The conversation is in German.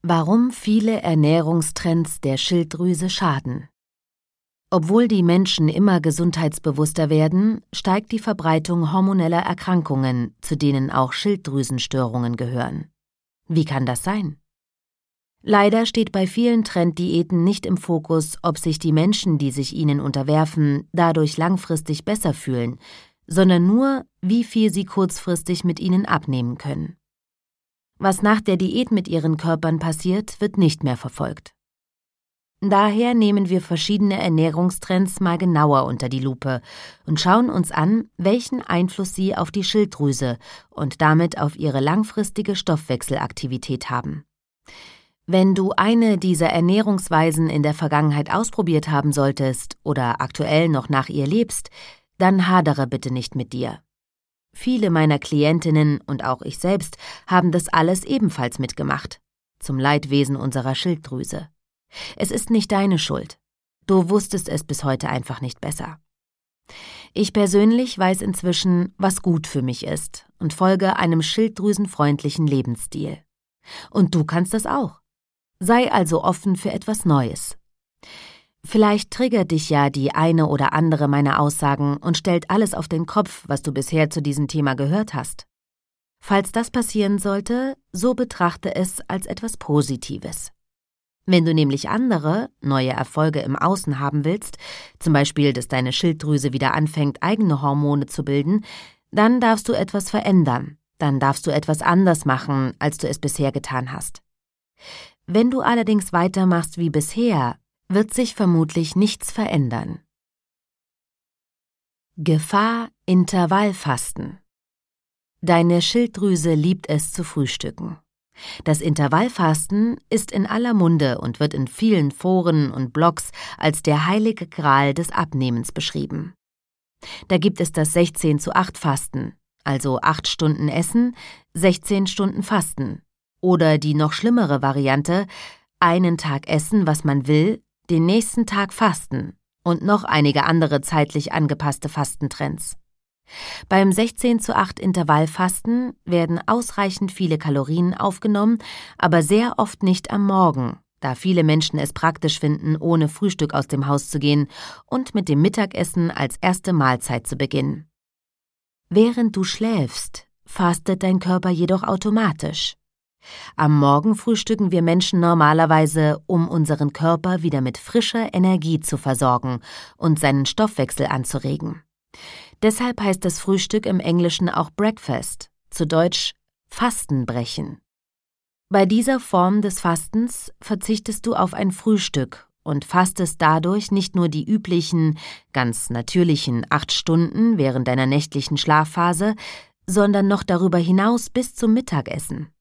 Warum viele Ernährungstrends der Schilddrüse schaden. Obwohl die Menschen immer gesundheitsbewusster werden, steigt die Verbreitung hormoneller Erkrankungen, zu denen auch Schilddrüsenstörungen gehören. Wie kann das sein? Leider steht bei vielen Trenddiäten nicht im Fokus, ob sich die Menschen, die sich ihnen unterwerfen, dadurch langfristig besser fühlen, sondern nur, wie viel sie kurzfristig mit ihnen abnehmen können. Was nach der Diät mit ihren Körpern passiert, wird nicht mehr verfolgt. Daher nehmen wir verschiedene Ernährungstrends mal genauer unter die Lupe und schauen uns an, welchen Einfluss sie auf die Schilddrüse und damit auf ihre langfristige Stoffwechselaktivität haben. Wenn du eine dieser Ernährungsweisen in der Vergangenheit ausprobiert haben solltest oder aktuell noch nach ihr lebst, dann hadere bitte nicht mit dir. Viele meiner Klientinnen und auch ich selbst haben das alles ebenfalls mitgemacht, zum Leidwesen unserer Schilddrüse. Es ist nicht deine Schuld. Du wusstest es bis heute einfach nicht besser. Ich persönlich weiß inzwischen, was gut für mich ist und folge einem schilddrüsenfreundlichen Lebensstil. Und du kannst das auch. Sei also offen für etwas Neues. Vielleicht triggert dich ja die eine oder andere meiner Aussagen und stellt alles auf den Kopf, was du bisher zu diesem Thema gehört hast. Falls das passieren sollte, so betrachte es als etwas Positives. Wenn du nämlich andere, neue Erfolge im Außen haben willst, zum Beispiel, dass deine Schilddrüse wieder anfängt, eigene Hormone zu bilden, dann darfst du etwas verändern, dann darfst du etwas anders machen, als du es bisher getan hast. Wenn du allerdings weitermachst wie bisher, wird sich vermutlich nichts verändern. Gefahr Intervallfasten. Deine Schilddrüse liebt es zu frühstücken. Das Intervallfasten ist in aller Munde und wird in vielen Foren und Blogs als der heilige Gral des Abnehmens beschrieben. Da gibt es das 16:8-Fasten, also 8 Stunden essen, 16 Stunden fasten. Oder die noch schlimmere Variante, einen Tag essen, was man will, den nächsten Tag fasten und noch einige andere zeitlich angepasste Fastentrends. Beim 16:8 Intervallfasten werden ausreichend viele Kalorien aufgenommen, aber sehr oft nicht am Morgen, da viele Menschen es praktisch finden, ohne Frühstück aus dem Haus zu gehen und mit dem Mittagessen als erste Mahlzeit zu beginnen. Während du schläfst, fastet dein Körper jedoch automatisch. Am Morgen frühstücken wir Menschen normalerweise, um unseren Körper wieder mit frischer Energie zu versorgen und seinen Stoffwechsel anzuregen. Deshalb heißt das Frühstück im Englischen auch Breakfast, zu Deutsch Fastenbrechen. Bei dieser Form des Fastens verzichtest du auf ein Frühstück und fastest dadurch nicht nur die üblichen, ganz natürlichen 8 Stunden während deiner nächtlichen Schlafphase, sondern noch darüber hinaus bis zum Mittagessen.